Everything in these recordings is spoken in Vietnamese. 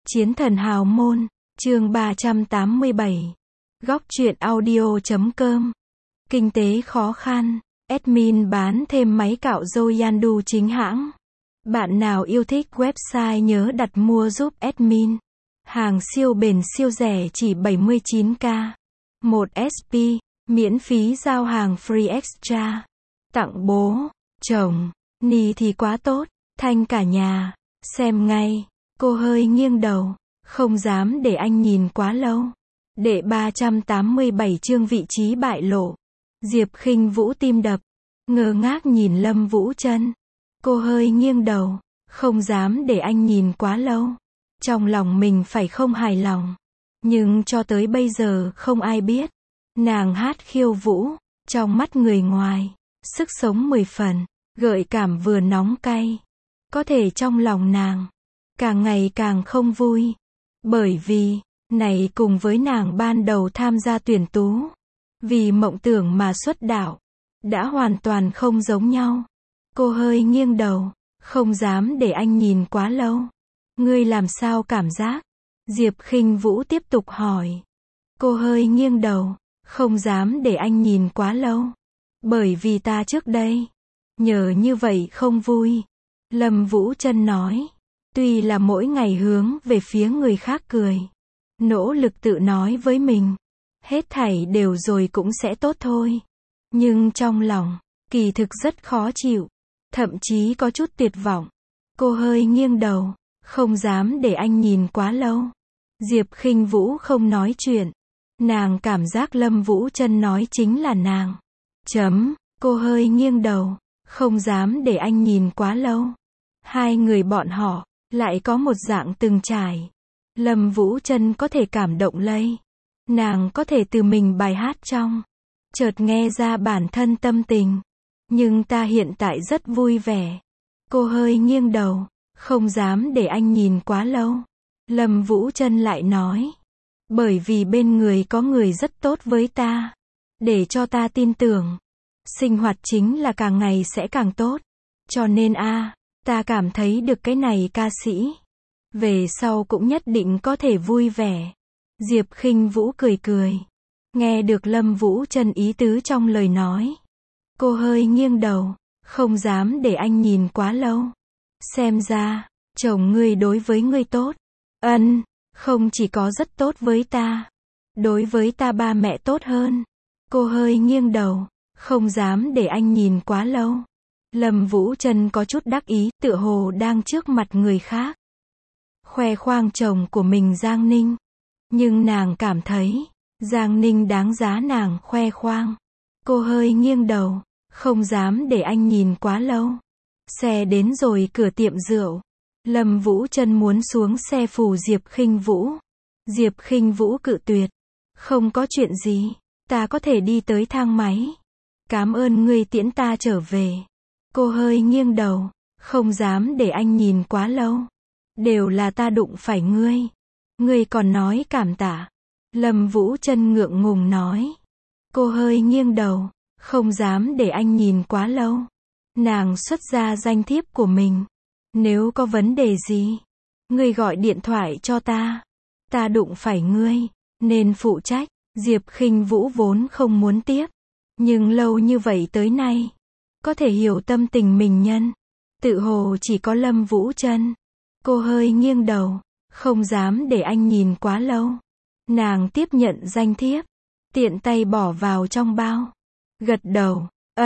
Chiến thần hào môn, chương 387. Góc truyện audio.com. Kinh tế khó khăn, admin bán thêm máy cạo râu Yandu chính hãng. Bạn nào yêu thích website nhớ đặt mua giúp admin. Hàng siêu bền siêu rẻ chỉ 79k. 1 SP, miễn phí giao hàng free extra. Tặng bố, chồng, ni thì quá tốt, thanh cả nhà, xem ngay. Cô hơi nghiêng đầu, không dám để anh nhìn quá lâu. Đệ 387 chương vị trí bại lộ. Diệp Khinh Vũ tim đập, ngơ ngác nhìn Lâm Vũ Trân. Cô hơi nghiêng đầu, không dám để anh nhìn quá lâu. Trong lòng mình phải không hài lòng. Nhưng cho tới bây giờ không ai biết. Nàng hát khiêu vũ, trong mắt người ngoài, sức sống 10 phần, gợi cảm vừa nóng cay. Có thể trong lòng nàng càng ngày càng không vui. Bởi vì, này cùng với nàng ban đầu tham gia tuyển tú, vì mộng tưởng mà xuất đạo, đã hoàn toàn không giống nhau. Cô hơi nghiêng đầu, không dám để anh nhìn quá lâu. Ngươi làm sao cảm giác? Diệp Khinh Vũ tiếp tục hỏi. Cô hơi nghiêng đầu, không dám để anh nhìn quá lâu. Bởi vì ta trước đây, nhờ như vậy không vui. Lâm Vũ Trân nói. Tuy là mỗi ngày hướng về phía người khác cười. Nỗ lực tự nói với mình. Hết thảy đều rồi cũng sẽ tốt thôi. Nhưng trong lòng, kỳ thực rất khó chịu. Thậm chí có chút tuyệt vọng. Cô hơi nghiêng đầu, không dám để anh nhìn quá lâu. Diệp Khinh Vũ không nói chuyện. Nàng cảm giác Lâm Vũ Trân nói chính là nàng. Cô hơi nghiêng đầu, không dám để anh nhìn quá lâu. Hai người bọn họ lại có một dạng từng trải. Lâm Vũ Trân có thể cảm động lây. Nàng có thể từ mình bài hát trong. Chợt nghe ra bản thân tâm tình. Nhưng ta hiện tại rất vui vẻ. Cô hơi nghiêng đầu, không dám để anh nhìn quá lâu. Lâm Vũ Trân lại nói. Bởi vì bên người có người rất tốt với ta. Để cho ta tin tưởng. Sinh hoạt chính là càng ngày sẽ càng tốt. Cho nên ta cảm thấy được cái này ca sĩ. Về sau cũng nhất định có thể vui vẻ. Diệp Khinh Vũ cười cười. Nghe được Lâm Vũ Trân ý tứ trong lời nói. Cô hơi nghiêng đầu, không dám để anh nhìn quá lâu. Xem ra, chồng ngươi đối với ngươi tốt. Không chỉ có rất tốt với ta. Đối với ta ba mẹ tốt hơn. Cô hơi nghiêng đầu, không dám để anh nhìn quá lâu. Lâm Vũ Trân có chút đắc ý, tựa hồ đang trước mặt người khác. Khoe khoang chồng của mình Giang Ninh. Nhưng nàng cảm thấy, Giang Ninh đáng giá nàng khoe khoang. Cô hơi nghiêng đầu, không dám để anh nhìn quá lâu. Xe đến rồi cửa tiệm rượu. Lâm Vũ Trân muốn xuống xe phủ Diệp Khinh Vũ. Diệp Khinh Vũ cự tuyệt. Không có chuyện gì, ta có thể đi tới thang máy. Cảm ơn ngươi tiễn ta trở về. Cô hơi nghiêng đầu, không dám để anh nhìn quá lâu. Đều là ta đụng phải ngươi. Ngươi còn nói cảm tạ. Lâm Vũ Trân ngượng ngùng nói. Cô hơi nghiêng đầu, không dám để anh nhìn quá lâu. Nàng xuất ra danh thiếp của mình. Nếu có vấn đề gì, ngươi gọi điện thoại cho ta. Ta đụng phải ngươi, nên phụ trách. Diệp Khinh Vũ vốn không muốn tiếp. Nhưng lâu như vậy tới nay, có thể hiểu tâm tình mình nhân. Tự hồ chỉ có Lâm Vũ Trân. Cô hơi nghiêng đầu, không dám để anh nhìn quá lâu. Nàng tiếp nhận danh thiếp, tiện tay bỏ vào trong bao. Gật đầu,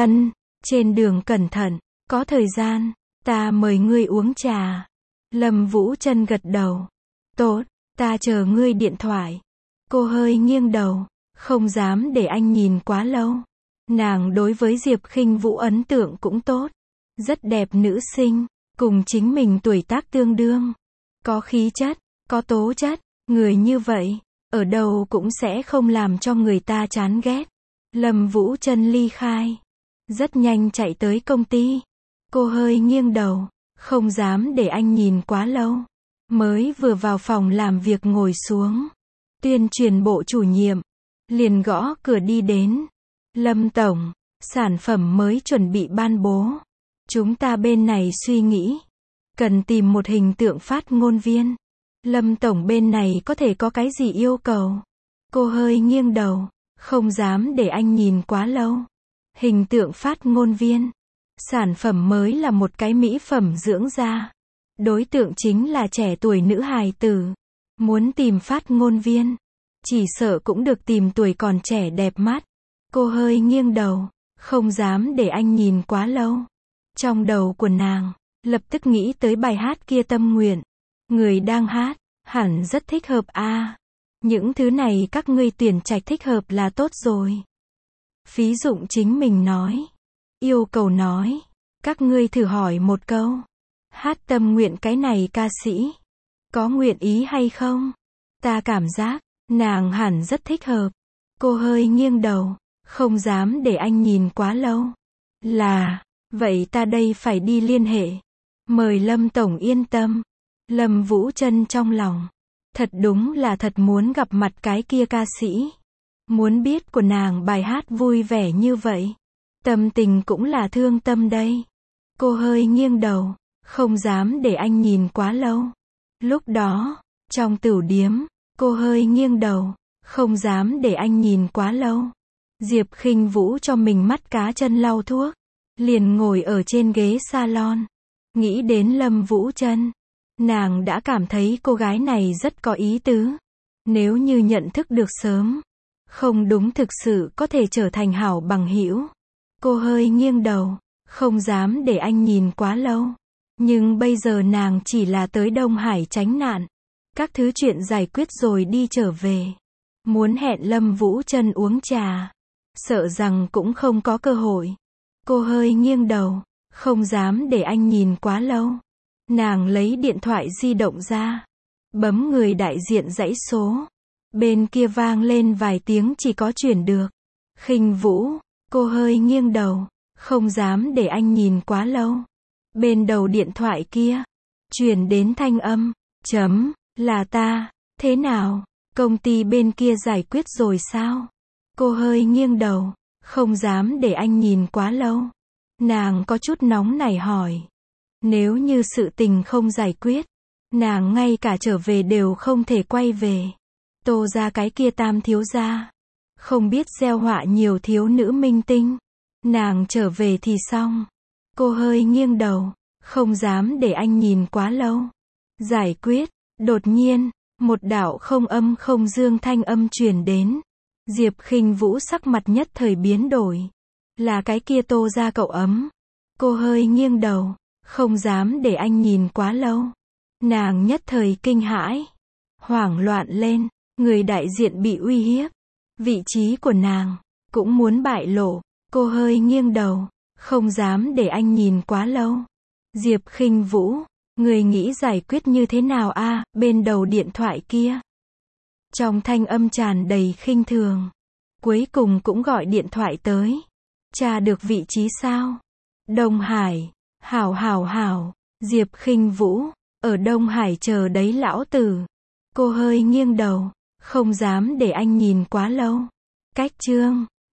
trên đường cẩn thận, có thời gian, ta mời ngươi uống trà. Lâm Vũ Trân gật đầu. Tốt, ta chờ ngươi điện thoại. Cô hơi nghiêng đầu, không dám để anh nhìn quá lâu. Nàng đối với Diệp Khinh Vũ ấn tượng cũng tốt. Rất đẹp nữ sinh, cùng chính mình tuổi tác tương đương. Có khí chất, có tố chất, người như vậy, ở đâu cũng sẽ không làm cho người ta chán ghét. Lâm Vũ Trân ly khai. Rất nhanh chạy tới công ty. Cô hơi nghiêng đầu, không dám để anh nhìn quá lâu. Mới vừa vào phòng làm việc ngồi xuống. Tuyên truyền bộ chủ nhiệm liền gõ cửa đi đến. Lâm tổng, sản phẩm mới chuẩn bị ban bố. Chúng ta bên này suy nghĩ, cần tìm một hình tượng phát ngôn viên. Lâm tổng bên này có thể có cái gì yêu cầu? Cô hơi nghiêng đầu, không dám để anh nhìn quá lâu. Hình tượng phát ngôn viên. Sản phẩm mới là một cái mỹ phẩm dưỡng da. Đối tượng chính là trẻ tuổi nữ hài tử. Muốn tìm phát ngôn viên, chỉ sợ cũng được tìm tuổi còn trẻ đẹp mắt. Cô hơi nghiêng đầu, không dám để anh nhìn quá lâu. Trong đầu của nàng, lập tức nghĩ tới bài hát kia Tâm Nguyện. Người đang hát, hẳn rất thích hợp a. Những thứ này các ngươi tuyển trạch thích hợp là tốt rồi. Phí Dụng chính mình nói. Yêu cầu nói, các ngươi thử hỏi một câu. Hát Tâm Nguyện cái này ca sĩ, có nguyện ý hay không? Ta cảm giác, nàng hẳn rất thích hợp. Cô hơi nghiêng đầu, không dám để anh nhìn quá lâu. Vậy ta đây phải đi liên hệ. Mời Lâm tổng yên tâm. Lâm Vũ Trân trong lòng, thật đúng là thật muốn gặp mặt cái kia ca sĩ. Muốn biết của nàng bài hát vui vẻ như vậy. Tâm tình cũng là thương tâm đây. Cô hơi nghiêng đầu, không dám để anh nhìn quá lâu. Lúc đó, trong tửu điếm, cô hơi nghiêng đầu, không dám để anh nhìn quá lâu. Diệp Khinh Vũ cho mình mắt cá chân lau thuốc, liền ngồi ở trên ghế salon. Nghĩ đến Lâm Vũ Trân, nàng đã cảm thấy cô gái này rất có ý tứ. Nếu như nhận thức được sớm, không đúng thực sự có thể trở thành hảo bằng hữu. Cô hơi nghiêng đầu, không dám để anh nhìn quá lâu. Nhưng bây giờ nàng chỉ là tới Đông Hải tránh nạn. Các thứ chuyện giải quyết rồi đi trở về. Muốn hẹn Lâm Vũ Trân uống trà, sợ rằng cũng không có cơ hội. Cô hơi nghiêng đầu, không dám để anh nhìn quá lâu. Nàng lấy điện thoại di động ra, bấm người đại diện dãy số. Bên kia vang lên vài tiếng chỉ có chuyển được. Khinh Vũ, cô hơi nghiêng đầu, không dám để anh nhìn quá lâu. Bên đầu điện thoại kia, truyền đến thanh âm, là ta, thế nào, công ty bên kia giải quyết rồi sao? Cô hơi nghiêng đầu, không dám để anh nhìn quá lâu. Nàng có chút nóng nảy hỏi. Nếu như sự tình không giải quyết, nàng ngay cả trở về đều không thể quay về. Tô ra cái kia Tam thiếu gia, không biết gieo họa nhiều thiếu nữ minh tinh. Nàng trở về thì xong. Cô hơi nghiêng đầu, không dám để anh nhìn quá lâu. Giải quyết, đột nhiên, một đạo không âm không dương thanh âm truyền đến. Diệp Khinh Vũ sắc mặt nhất thời biến đổi. Là cái kia Tô ra cậu ấm. Cô hơi nghiêng đầu, không dám để anh nhìn quá lâu. Nàng nhất thời kinh hãi, hoảng loạn lên, người đại diện bị uy hiếp. Vị trí của nàng, cũng muốn bại lộ. Cô hơi nghiêng đầu, không dám để anh nhìn quá lâu. Diệp Khinh Vũ, người nghĩ giải quyết như thế nào a? Bên đầu điện thoại kia, trong thanh âm tràn đầy khinh thường. Cuối cùng cũng gọi điện thoại tới. Tra được vị trí sao? Đông Hải. Hảo. Diệp Khinh Vũ, ở Đông Hải chờ đấy lão tử. Cô hơi nghiêng đầu, không dám để anh nhìn quá lâu. Cách chương